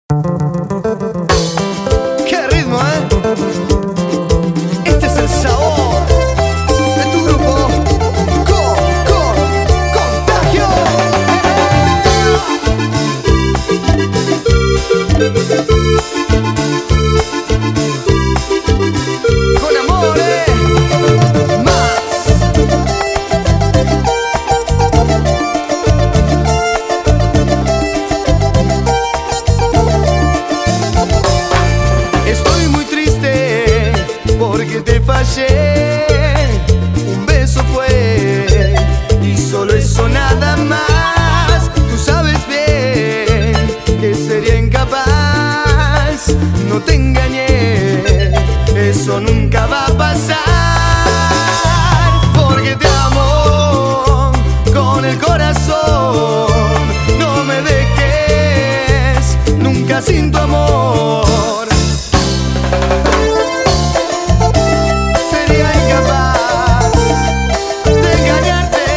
¡Qué ritmo, Este es el sabor de tu grupo Contagio. Con amor, más. Estoy muy triste porque te fallé. Un beso fue y solo eso, nada más. Tú sabes bien que sería incapaz. No te engañé, eso nunca va a pasar. Porque te amo con el corazón. No me dejes nunca sin tu amor. Sería incapaz de engañarte.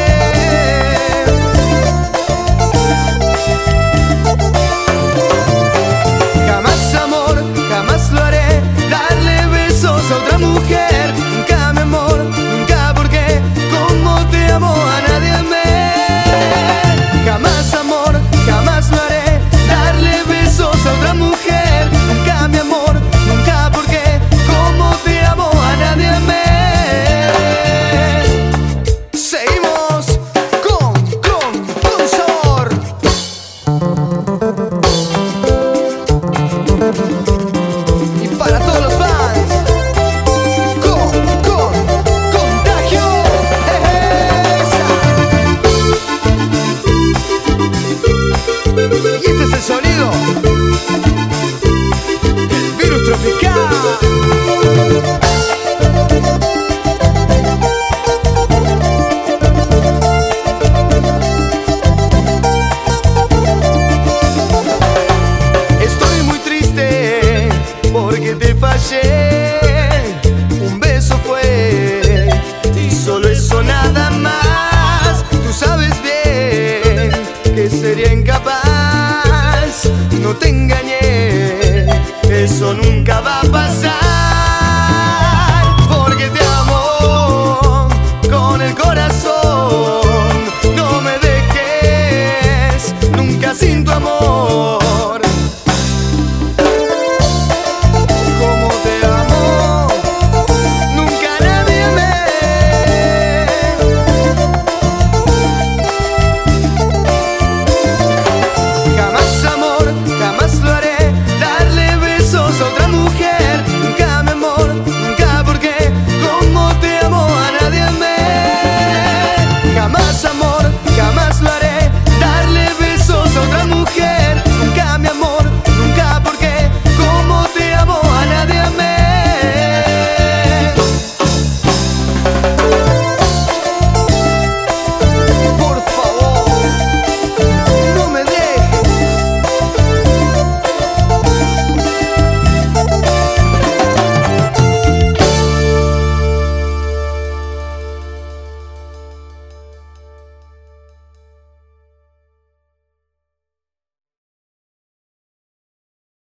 Jamás, amor, jamás lo haré. Darle besos a otra mujer. Nunca, mi amor, nunca, porque como te amo a nadie amé. Jamás, amor, jamás lo haré. Darle besos a otra mujer. Nunca, mi amor, nunca, porque como te amo a nadie amé. Seguimos con sabor. Y para todos los fans, Contagio. Y este es el sonido del virus tropical. Estoy muy triste porque te fallé. Un beso fue y solo eso, nada más. Tú sabes bien que sería incapaz. No te engañé, eso nunca